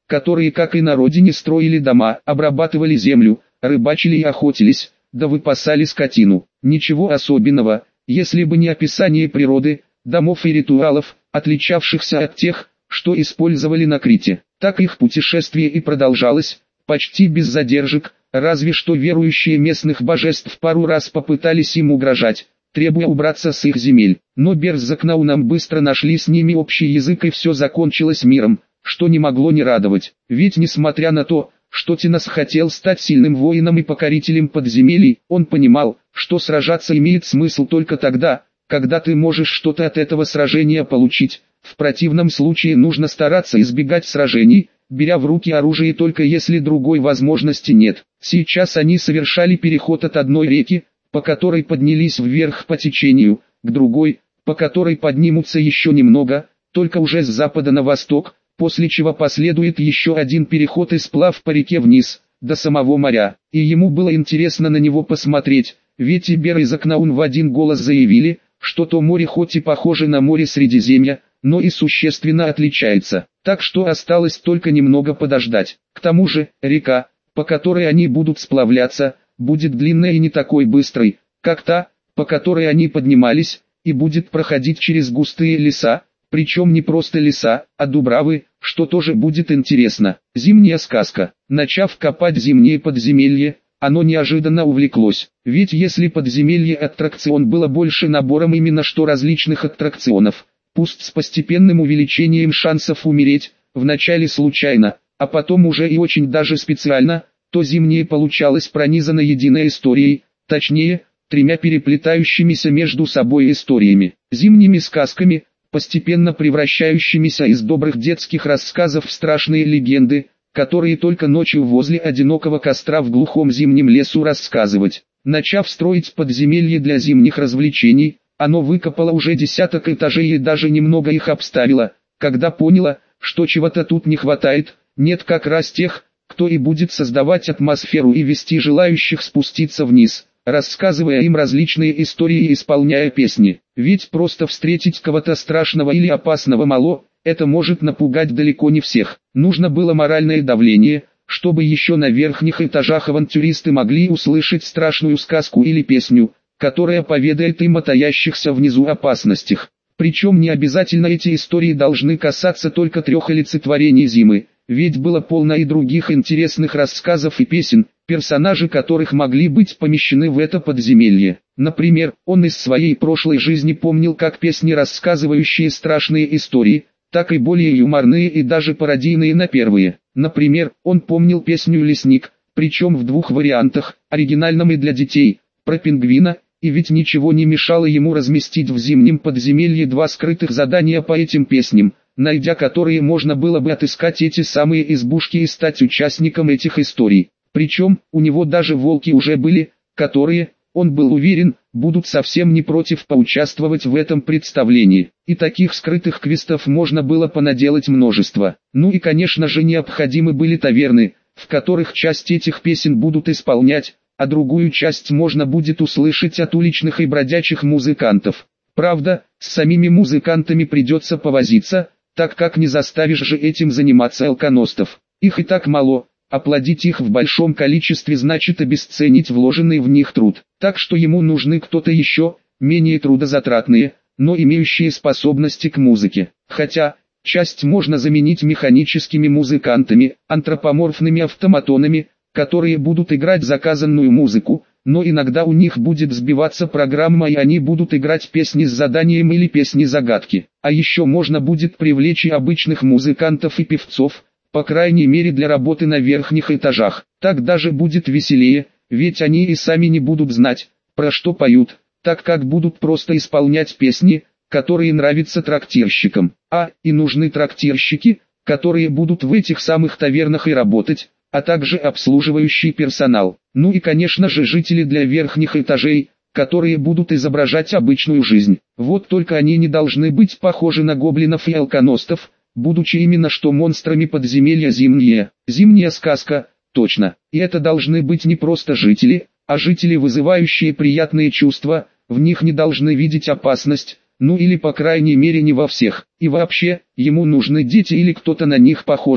которые, как и на родине, строили дома, обрабатывали землю, рыбачили и охотились, да выпасали скотину. Ничего особенного, если бы не описание природы, домов и ритуалов, отличавшихся от тех, что использовали на Крите. Так их путешествие и продолжалось, почти без задержек, разве что верующие местных божеств пару раз попытались им угрожать, требуя убраться с их земель. Но Берзакнаунам быстро нашли с ними общий язык, и все закончилось миром, что не могло не радовать. Ведь несмотря на то, что Тинас хотел стать сильным воином и покорителем подземелий, он понимал, что сражаться имеет смысл только тогда, когда ты можешь что-то от этого сражения получить. В противном случае нужно стараться избегать сражений, беря в руки оружие только если другой возможности нет. Сейчас они совершали переход от одной реки, по которой поднялись вверх по течению, к другой, по которой поднимутся еще немного, только уже с запада на восток, после чего последует еще один переход и сплав по реке вниз, до самого моря. И ему было интересно на него посмотреть, ведь и Бер и Закнаун в один голос заявили, что то море хоть и похоже на море Средиземья, но и существенно отличается. Так что осталось только немного подождать. К тому же, река, по которой они будут сплавляться, будет длинной и не такой быстрой, как та, по которой они поднимались, и будет проходить через густые леса, причем не просто леса, а дубравы, что тоже будет интересно. Зимняя сказка. Начав копать зимнее подземелье, оно неожиданно увлеклось. Ведь если подземелье аттракцион было больше набором именно что различных аттракционов, пусть с постепенным увеличением шансов умереть, вначале случайно, а потом уже и очень даже специально, то зимнее получалось пронизано единой историей, точнее, тремя переплетающимися между собой историями. Зимними сказками, постепенно превращающимися из добрых детских рассказов в страшные легенды, которые только ночью возле одинокого костра в глухом зимнем лесу рассказывать. Начав строить подземелье для зимних развлечений, оно выкопало уже десяток этажей и даже немного их обставило, когда поняло, что чего-то тут не хватает, нет как раз тех, кто и будет создавать атмосферу и вести желающих спуститься вниз, рассказывая им различные истории и исполняя песни. Ведь просто встретить кого-то страшного или опасного мало, это может напугать далеко не всех. Нужно было моральное давление, чтобы еще на верхних этажах авантюристы могли услышать страшную сказку или песню, которая поведает им о таящихся внизу опасностях. Причем не обязательно эти истории должны касаться только трех олицетворений зимы, ведь было полно и других интересных рассказов и песен, персонажи которых могли быть помещены в это подземелье. Например, он из своей прошлой жизни помнил как песни, рассказывающие страшные истории, так и более юморные и даже пародийные на первые. Например, он помнил песню «Лесник», причем в двух вариантах, оригинальном и для детей, про пингвина, и ведь ничего не мешало ему разместить в зимнем подземелье два скрытых задания по этим песням, найдя которые можно было бы отыскать эти самые избушки и стать участником этих историй. Причем, у него даже волки уже были, которые, он был уверен, будут совсем не против поучаствовать в этом представлении. И таких скрытых квестов можно было понаделать множество. Ну и конечно же необходимы были таверны, в которых часть этих песен будут исполнять, а другую часть можно будет услышать от уличных и бродячих музыкантов. Правда, с самими музыкантами придется повозиться, так как не заставишь же этим заниматься алконостов. Их и так мало, а плодить их в большом количестве значит обесценить вложенный в них труд. Так что ему нужны кто-то еще, менее трудозатратные, но имеющие способности к музыке. Хотя, часть можно заменить механическими музыкантами, антропоморфными автоматонами, которые будут играть заказанную музыку, но иногда у них будет сбиваться программа и они будут играть песни с заданием или песни-загадки. А еще можно будет привлечь и обычных музыкантов и певцов, по крайней мере для работы на верхних этажах. Так даже будет веселее, ведь они и сами не будут знать, про что поют, так как будут просто исполнять песни, которые нравятся трактирщикам. А, и нужны трактирщики, которые будут в этих самых тавернах и работать, а также обслуживающий персонал. Ну и конечно же жители для верхних этажей, которые будут изображать обычную жизнь. Вот только они не должны быть похожи на гоблинов и алконостов, будучи именно что монстрами подземелья зимние. Зимняя сказка, точно. И это должны быть не просто жители, а жители, вызывающие приятные чувства, в них не должны видеть опасность, ну или по крайней мере не во всех. И вообще, ему нужны дети или кто-то на них похожий,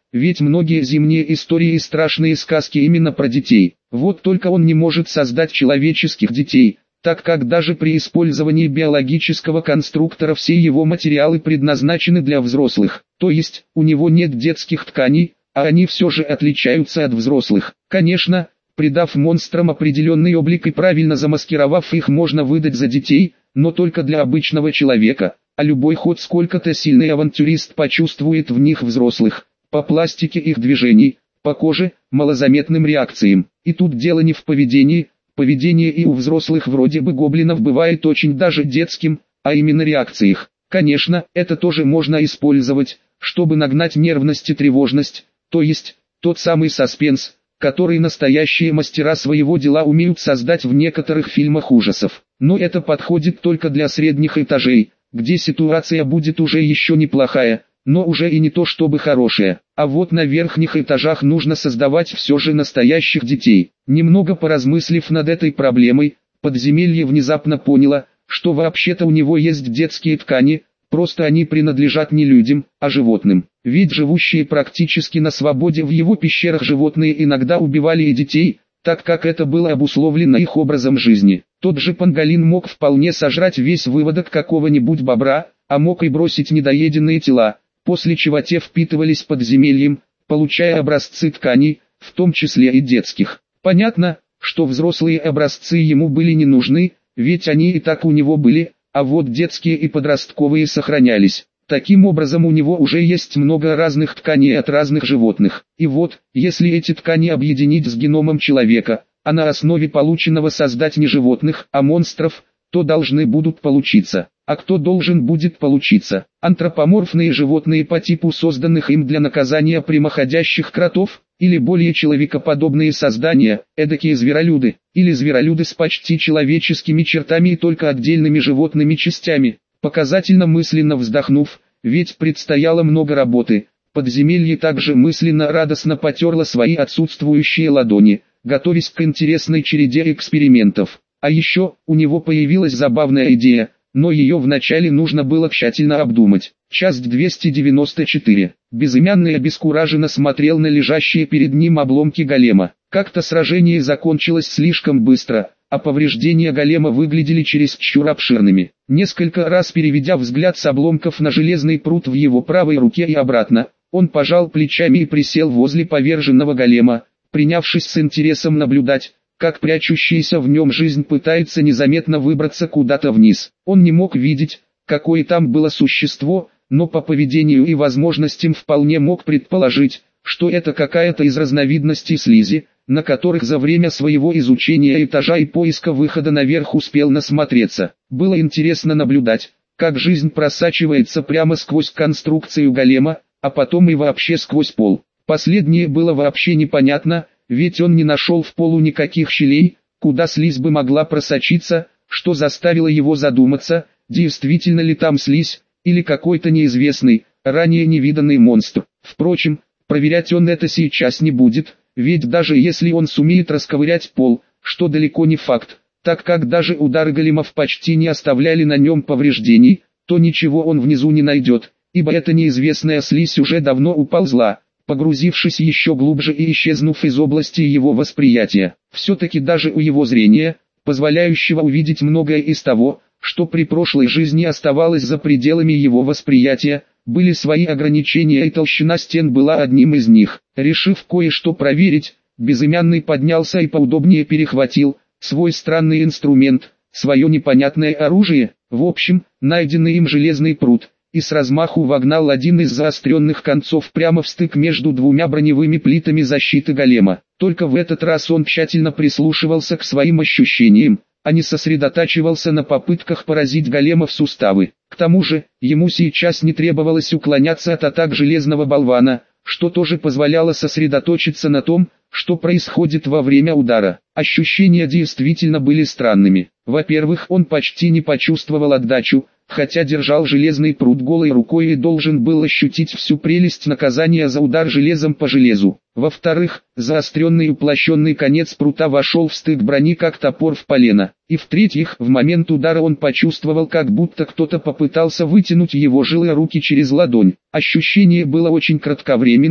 ведь многие зимние истории и страшные сказки именно про детей. Вот только он не может создать человеческих детей, так как даже при использовании биологического конструктора все его материалы предназначены для взрослых, то есть у него нет детских тканей, а они все же отличаются от взрослых. Конечно, придав монстрам определенный облик и правильно замаскировав их, можно выдать за детей, но только для обычного человека, а любой хоть сколько-то сильный авантюрист почувствует в них взрослых, по пластике их движений, по коже, малозаметным реакциям. И тут дело не в поведении, поведение и у взрослых вроде бы гоблинов бывает очень даже детским, а именно реакциях. Конечно, это тоже можно использовать, чтобы нагнать нервность и тревожность, то есть, тот самый саспенс, который настоящие мастера своего дела умеют создать в некоторых фильмах ужасов. Но это подходит только для средних этажей, где ситуация будет уже еще неплохая, но уже и не то чтобы хорошая. А вот на верхних этажах нужно создавать все же настоящих детей. Немного поразмыслив над этой проблемой, подземелье внезапно поняло, что вообще-то у него есть детские ткани, просто они принадлежат не людям, а животным. Ведь живущие практически на свободе в его пещерах животные иногда убивали и детей, так как это было обусловлено их образом жизни. Тот же панголин мог вполне сожрать весь выводок какого-нибудь бобра, а мог и бросить недоеденные тела, после чего те впитывались подземельем, получая образцы тканей, в том числе и детских. Понятно, что взрослые образцы ему были не нужны, ведь они и так у него были, а вот детские и подростковые сохранялись. Таким образом у него уже есть много разных тканей от разных животных. И вот, если эти ткани объединить с геномом человека, а на основе полученного создать не животных, а монстров, то должны будут получиться. А кто должен будет получиться? Антропоморфные животные по типу созданных им для наказания прямоходящих кротов, или более человекоподобные создания, эдакие зверолюды, или зверолюды с почти человеческими чертами и только отдельными животными частями. Показательно мысленно вздохнув, ведь предстояло много работы, подземелье также мысленно радостно потерло свои отсутствующие ладони, готовясь к интересной череде экспериментов. А еще, у него появилась забавная идея, но ее вначале нужно было тщательно обдумать. Часть двести девяносто четыре. Безымянный обескураженно смотрел на лежащие перед ним обломки голема. Как-то сражение закончилось слишком быстро, а повреждения голема выглядели чересчур обширными. Несколько раз переведя взгляд с обломков на железный прут в его правой руке и обратно, он пожал плечами и присел возле поверженного голема, принявшись с интересом наблюдать, как прячущаяся в нем жизнь пытается незаметно выбраться куда-то вниз. Он не мог видеть, какое там было существо, но по поведению и возможностям вполне мог предположить, что это какая-то из разновидностей слизи, на которых за время своего изучения этажа и поиска выхода наверх успел насмотреться. Было интересно наблюдать, как жизнь просачивается прямо сквозь конструкцию голема, а потом и вообще сквозь пол. Последнее было вообще непонятно, ведь он не нашел в полу никаких щелей, куда слизь бы могла просочиться, что заставило его задуматься, действительно ли там слизь, или какой-то неизвестный, ранее невиданный монстр. Впрочем, проверять он это сейчас не будет, ведь даже если он сумеет расковырять пол, что далеко не факт, так как даже удары големов почти не оставляли на нем повреждений, то ничего он внизу не найдет, ибо эта неизвестная слизь уже давно уползла, погрузившись еще глубже и исчезнув из области его восприятия. Все-таки даже у его зрения, позволяющего увидеть многое из того, что при прошлой жизни оставалось за пределами его восприятия, были свои ограничения, и толщина стен была одним из них. Решив кое-что проверить, Безымянный поднялся и поудобнее перехватил свой странный инструмент, свое непонятное оружие, в общем, найденный им железный прут, и с размаху вогнал один из заостренных концов прямо в стык между двумя броневыми плитами защиты голема. Только в этот раз он тщательно прислушивался к своим ощущениям, а не сосредотачивался на попытках поразить голема в суставы. К тому же, ему сейчас не требовалось уклоняться от атак железного болвана, что тоже позволяло сосредоточиться на том, что происходит во время удара. Ощущения действительно были странными. Во-первых, он почти не почувствовал отдачу, хотя держал железный прут голой рукой и должен был ощутить всю прелесть наказания за удар железом по железу. Во-вторых, заостренный уплощенный конец прута вошел в стык брони как топор в полено. И в-третьих, в момент удара он почувствовал, как будто кто-то попытался вытянуть его жилые руки через ладонь. Ощущение было очень кратковременное,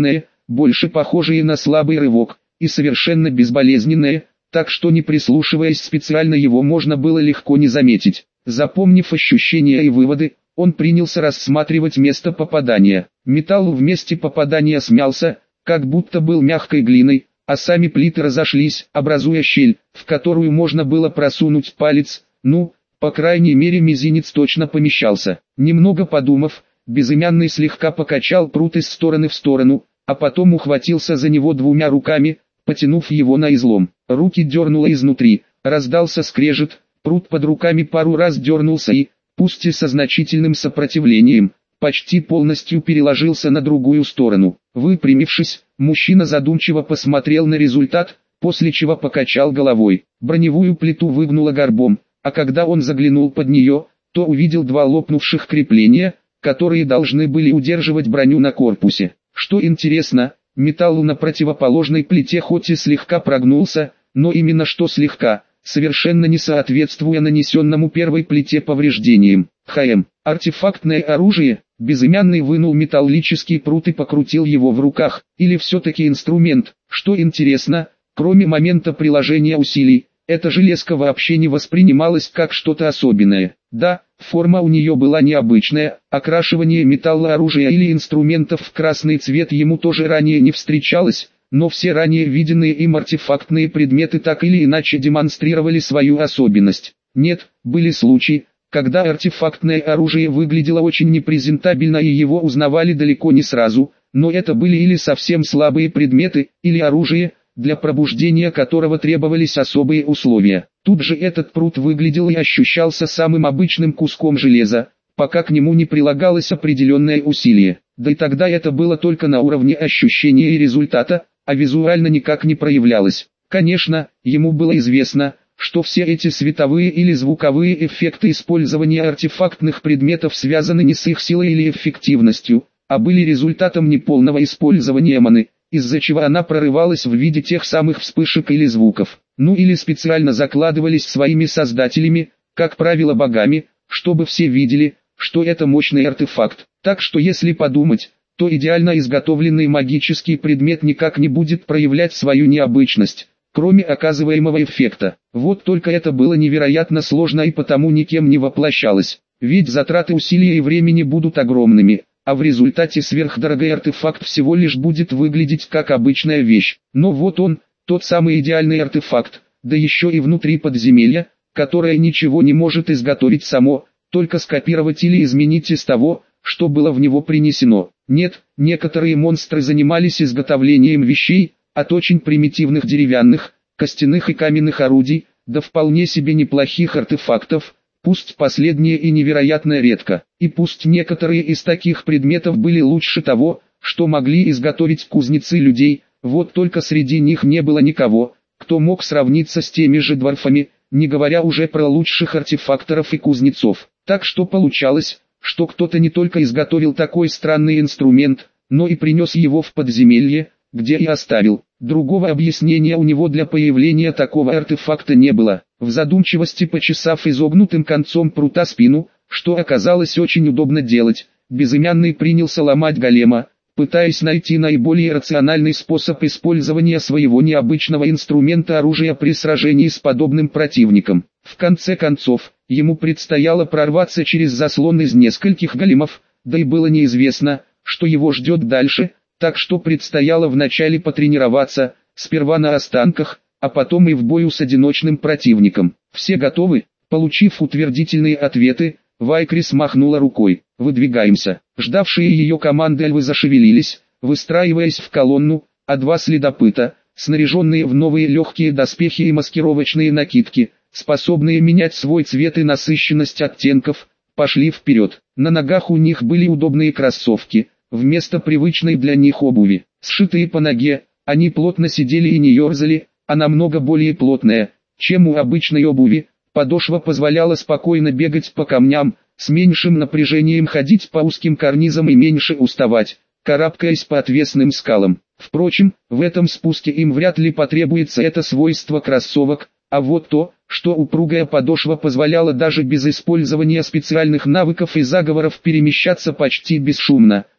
больше похожие на слабый рывок, и совершенно безболезненное, так что не прислушиваясь специально его можно было легко не заметить. Запомнив ощущения и выводы, он принялся рассматривать место попадания. Металл в месте попадания смялся, как будто был мягкой глиной, а сами плиты разошлись, образуя щель, в которую можно было просунуть палец, ну, по крайней мере мизинец точно помещался. Немного подумав, Безымянный слегка покачал прут из стороны в сторону, а потом ухватился за него двумя руками, потянув его на излом. Руки дернуло изнутри, раздался скрежет, прут под руками пару раз дернулся и, пусть и со значительным сопротивлением, почти полностью переложился на другую сторону. Выпрямившись, мужчина задумчиво посмотрел на результат, после чего покачал головой. Броневую плиту выгнуло горбом, а когда он заглянул под нее, то увидел два лопнувших крепления, которые должны были удерживать броню на корпусе. Что интересно, металл на противоположной плите хоть и слегка прогнулся, но именно что слегка, совершенно не соответствуя нанесенному первой плите повреждениям. ХМ. Артефактное оружие. Безымянный вынул металлический прут и покрутил его в руках, или все-таки инструмент. Что интересно, кроме момента приложения усилий, эта железка вообще не воспринималась как что-то особенное. Да, форма у нее была необычная, окрашивание металла оружия или инструментов в красный цвет ему тоже ранее не встречалось, но все ранее виденные им артефактные предметы так или иначе демонстрировали свою особенность. Нет, были случаи, когда артефактное оружие выглядело очень непрезентабельно и его узнавали далеко не сразу, но это были или совсем слабые предметы, или оружие, для пробуждения которого требовались особые условия. Тут же этот прут выглядел и ощущался самым обычным куском железа, пока к нему не прилагалось определенное усилие. Да и тогда это было только на уровне ощущения и результата, а визуально никак не проявлялось. Конечно, ему было известно, что все эти световые или звуковые эффекты использования артефактных предметов связаны не с их силой или эффективностью, а были результатом неполного использования маны, из-за чего она прорывалась в виде тех самых вспышек или звуков, ну или специально закладывались своими создателями, как правило богами, чтобы все видели, что это мощный артефакт. Так что если подумать, то идеально изготовленный магический предмет никак не будет проявлять свою необычность, кроме оказываемого эффекта. Вот только это было невероятно сложно и потому никем не воплощалось, ведь затраты усилий и времени будут огромными, а в результате сверхдорогой артефакт всего лишь будет выглядеть как обычная вещь. Но вот он, тот самый идеальный артефакт, да еще и внутри подземелья, которое ничего не может изготовить само, только скопировать или изменить из того, что было в него принесено. Нет, некоторые монстры занимались изготовлением вещей, от очень примитивных деревянных, костяных и каменных орудий, до вполне себе неплохих артефактов, пусть последние и невероятно редко, и пусть некоторые из таких предметов были лучше того, что могли изготовить кузнецы людей, вот только среди них не было никого, кто мог сравниться с теми же дворфами, не говоря уже про лучших артефакторов и кузнецов. Так что получалось, что кто-то не только изготовил такой странный инструмент, но и принес его в подземелье, где и оставил. Другого объяснения у него для появления такого артефакта не было. В задумчивости почесав изогнутым концом прута спину, что оказалось очень удобно делать, Безымянный принялся ломать голема, пытаясь найти наиболее рациональный способ использования своего необычного инструмента оружия при сражении с подобным противником. В конце концов, ему предстояло прорваться через заслон из нескольких големов, да и было неизвестно, что его ждет дальше, так что предстояло вначале потренироваться, сперва на останках, а потом и в бою с одиночным противником. Все готовы? Получив утвердительные ответы, Вайкрис махнула рукой. Выдвигаемся. Ждавшие ее команды альвы зашевелились, выстраиваясь в колонну, а два следопыта, снаряженные в новые легкие доспехи и маскировочные накидки, способные менять свой цвет и насыщенность оттенков, пошли вперед. На ногах у них были удобные кроссовки, вместо привычной для них обуви. Сшитые по ноге, они плотно сидели и не ерзали, а намного более плотная, чем у обычной обуви. Подошва позволяла спокойно бегать по камням, с меньшим напряжением ходить по узким карнизам и меньше уставать, карабкаясь по отвесным скалам. Впрочем, в этом спуске им вряд ли потребуется это свойство кроссовок, а вот то, что упругая подошва позволяла даже без использования специальных навыков и заговоров перемещаться почти бесшумно,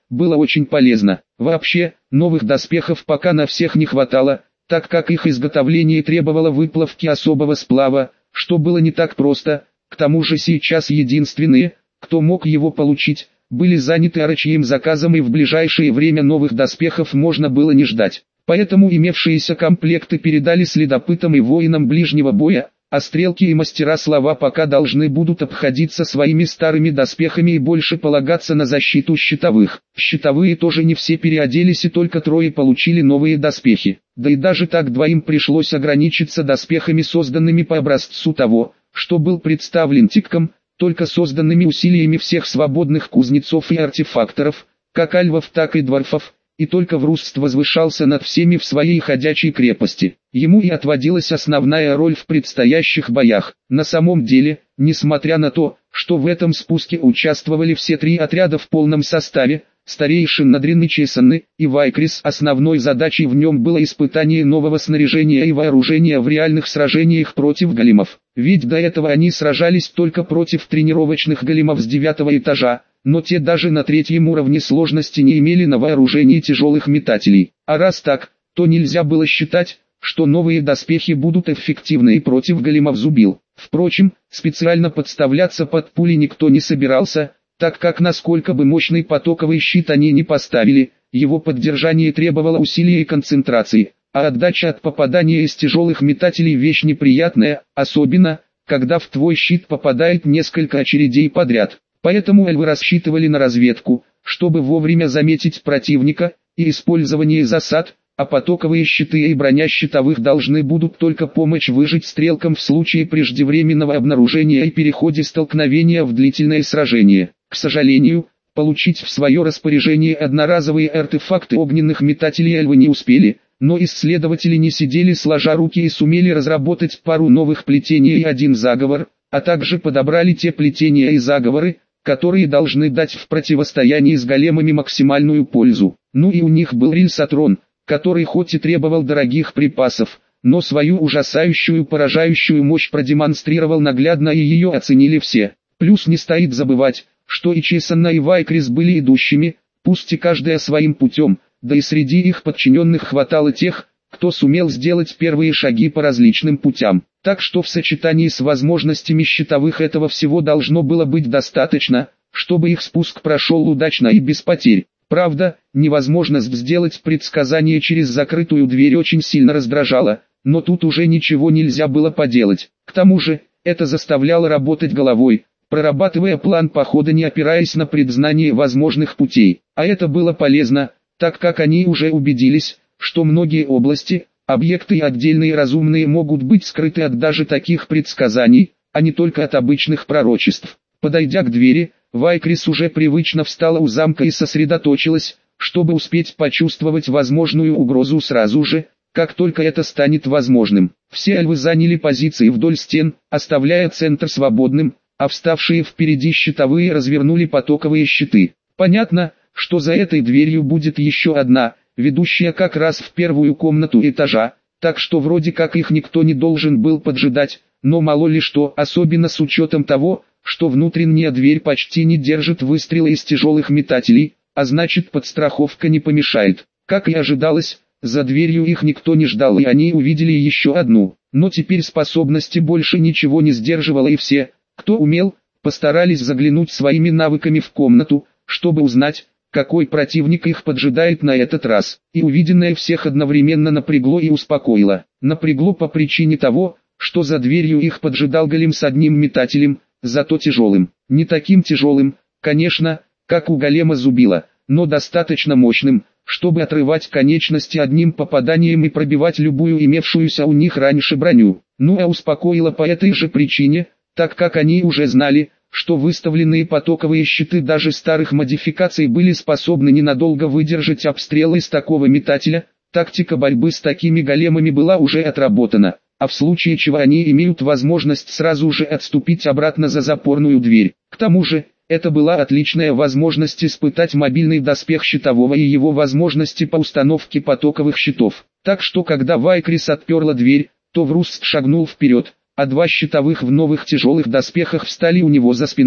было очень полезно. Вообще, новых доспехов пока на всех не хватало, так как их изготовление требовало выплавки особого сплава, что было не так просто. К тому же сейчас единственные, кто мог его получить, были заняты орочьим заказом, и в ближайшее время новых доспехов можно было не ждать. Поэтому имевшиеся комплекты передали следопытам и воинам ближнего боя, а стрелки и мастера слова пока должны будут обходиться своими старыми доспехами и больше полагаться на защиту щитовых. Щитовые тоже не все переоделись, и только трое получили новые доспехи. Да и даже так двоим пришлось ограничиться доспехами, созданными по образцу того, что был представлен Тикком, только созданными усилиями всех свободных кузнецов и артефакторов, как альвов, так и дворфов, и только Врустт возвышался над всеми в своей ходячей крепости. Ему и отводилась основная роль в предстоящих боях. На самом деле, несмотря на то, что в этом спуске участвовали все три отряда в полном составе, старейшин Надрин и Чесаны, и Вайкрис, основной задачей в нем было испытание нового снаряжения и вооружения в реальных сражениях против големов. Ведь до этого они сражались только против тренировочных големов с девятого этажа, но те даже на третьем уровне сложности не имели на вооружении тяжелых метателей. А раз так, то нельзя было считать, что новые доспехи будут эффективны и против големов зубил. Впрочем, специально подставляться под пули никто не собирался, так как насколько бы мощный потоковый щит они не поставили, его поддержание требовало усилия и концентрации, а отдача от попадания из тяжелых метателей вещь неприятная, особенно, когда в твой щит попадает несколько очередей подряд. Поэтому эльвы рассчитывали на разведку, чтобы вовремя заметить противника, и использование засад, а потоковые щиты и броня щитовых должны будут только помочь выжить стрелкам в случае преждевременного обнаружения и переходе столкновения в длительное сражение. К сожалению, получить в свое распоряжение одноразовые артефакты огненных метателей эльвы не успели, но исследователи не сидели сложа руки и сумели разработать пару новых плетений и один заговор, а также подобрали те плетения и заговоры, которые должны дать в противостоянии с големами максимальную пользу. Ну и у них был Рильсатрон, который хоть и требовал дорогих припасов, но свою ужасающую поражающую мощь продемонстрировал наглядно, и ее оценили все. Плюс не стоит забывать, что и Чесана и Вайкрис были идущими, пусть и каждая своим путем, да и среди их подчиненных хватало тех, кто сумел сделать первые шаги по различным путям. Так что в сочетании с возможностями щитовых этого всего должно было быть достаточно, чтобы их спуск прошел удачно и без потерь. Правда, невозможность сделать предсказание через закрытую дверь очень сильно раздражала, но тут уже ничего нельзя было поделать. К тому же, это заставляло работать головой, прорабатывая план похода, не опираясь на предзнание возможных путей. А это было полезно, так как они уже убедились, что многие области, объекты и отдельные разумные могут быть скрыты от даже таких предсказаний, а не только от обычных пророчеств. Подойдя к двери, Вайкрис уже привычно встала у замка и сосредоточилась, чтобы успеть почувствовать возможную угрозу сразу же, как только это станет возможным. Все эльвы заняли позиции вдоль стен, оставляя центр свободным, а вставшие впереди щитовые развернули потоковые щиты. Понятно, что за этой дверью будет еще одна, ведущая как раз в первую комнату этажа, так что вроде как их никто не должен был поджидать, но мало ли что, особенно с учетом того, что внутренняя дверь почти не держит выстрелы из тяжелых метателей, а значит подстраховка не помешает. Как и ожидалось, за дверью их никто не ждал, и они увидели еще одну, но теперь способности больше ничего не сдерживало, и все, кто умел, постарались заглянуть своими навыками в комнату, чтобы узнать, какой противник их поджидает на этот раз. И увиденное всех одновременно напрягло и успокоило. Напрягло по причине того, что за дверью их поджидал голем с одним метателем, зато тяжелым. Не таким тяжелым, конечно, как у голема Зубила, но достаточно мощным, чтобы отрывать конечности одним попаданием и пробивать любую имевшуюся у них раньше броню. Ну а успокоило по этой же причине, так как они уже знали, что выставленные потоковые щиты даже старых модификаций были способны ненадолго выдержать обстрел из такого метателя. Тактика борьбы с такими големами была уже отработана, а в случае чего они имеют возможность сразу же отступить обратно за запорную дверь. К тому же, это была отличная возможность испытать мобильный доспех щитового и его возможности по установке потоковых щитов. Так что когда Вайкрис отперла дверь, то Врустт шагнул вперед, а два щитовых в новых тяжелых доспехах встали у него за спиной,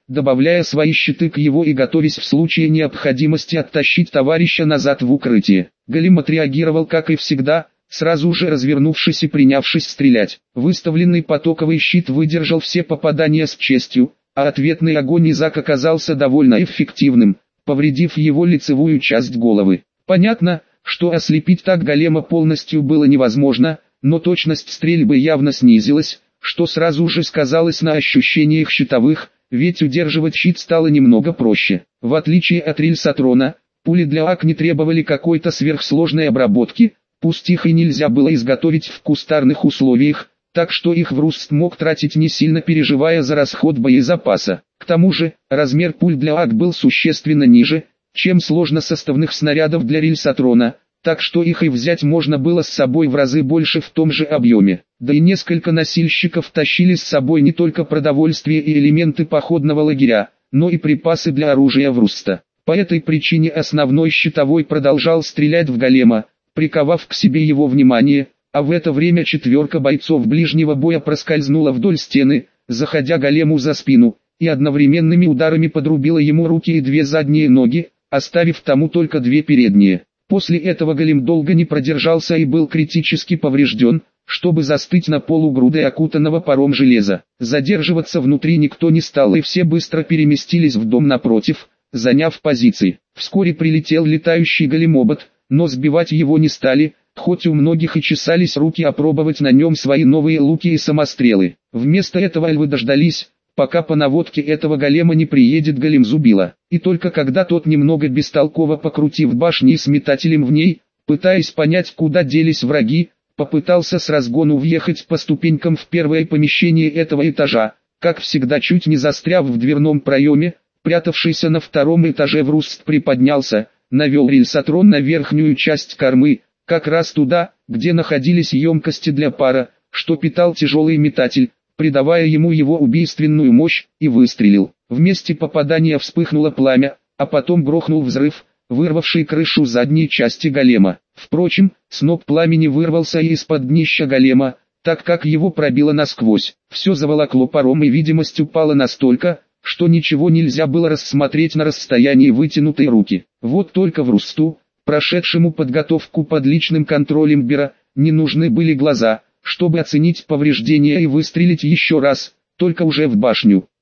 добавляя свои щиты к его и готовясь в случае необходимости оттащить товарища назад в укрытие. Голем отреагировал как и всегда, сразу же развернувшись и принявшись стрелять. Выставленный потоковый щит выдержал все попадания с честью, а ответный огонь Изак оказался довольно эффективным, повредив его лицевую часть головы. Понятно, что ослепить так голема полностью было невозможно, но точность стрельбы явно снизилась, что сразу же сказалось на ощущениях щитовых, ведь удерживать щит стало немного проще. В отличие от рельсотрона, пули для АК не требовали какой-то сверхсложной обработки, пусть их и нельзя было изготовить в кустарных условиях, так что их Вруст мог тратить не сильно переживая за расход боезапаса. К тому же, размер пуль для АК был существенно ниже, чем сложносоставных снарядов для рельсотрона, так что их и взять можно было с собой в разы больше в том же объеме. Да и несколько носильщиков тащили с собой не только продовольствие и элементы походного лагеря, но и припасы для оружия Вруста. По этой причине основной щитовой продолжал стрелять в голема, приковав к себе его внимание, а в это время четверка бойцов ближнего боя проскользнула вдоль стены, заходя голему за спину, и одновременными ударами подрубила ему руки и две задние ноги, оставив тому только две передние. После этого голем долго не продержался и был критически поврежден, чтобы застыть на полу грудой окутанного паром железа. Задерживаться внутри никто не стал и все быстро переместились в дом напротив, заняв позиции. Вскоре прилетел летающий големобот, но сбивать его не стали, хоть у многих и чесались руки опробовать на нем свои новые луки и самострелы. Вместо этого львы дождались, пока по наводке этого голема не приедет голем Зубила. И только когда тот немного бестолково покрутив башни с метателем в ней, пытаясь понять куда делись враги, попытался с разгону въехать по ступенькам в первое помещение этого этажа, как всегда чуть не застряв в дверном проеме, прятавшийся на втором этаже Вруст приподнялся, навел рельсотрон на верхнюю часть кормы, как раз туда, где находились емкости для пара, что питал тяжелый метатель, придавая ему его убийственную мощь, и выстрелил. В месте попадания вспыхнуло пламя, а потом грохнул взрыв, вырвавший крышу задней части голема. Впрочем, сноп пламени вырвался и из-под днища голема, так как его пробило насквозь. Все заволокло паром и видимость упала настолько, что ничего нельзя было рассмотреть на расстоянии вытянутой руки. Вот только Врусту, прошедшему подготовку под личным контролем Бера, не нужны были глаза, чтобы оценить повреждения и выстрелить еще раз, только уже в башню.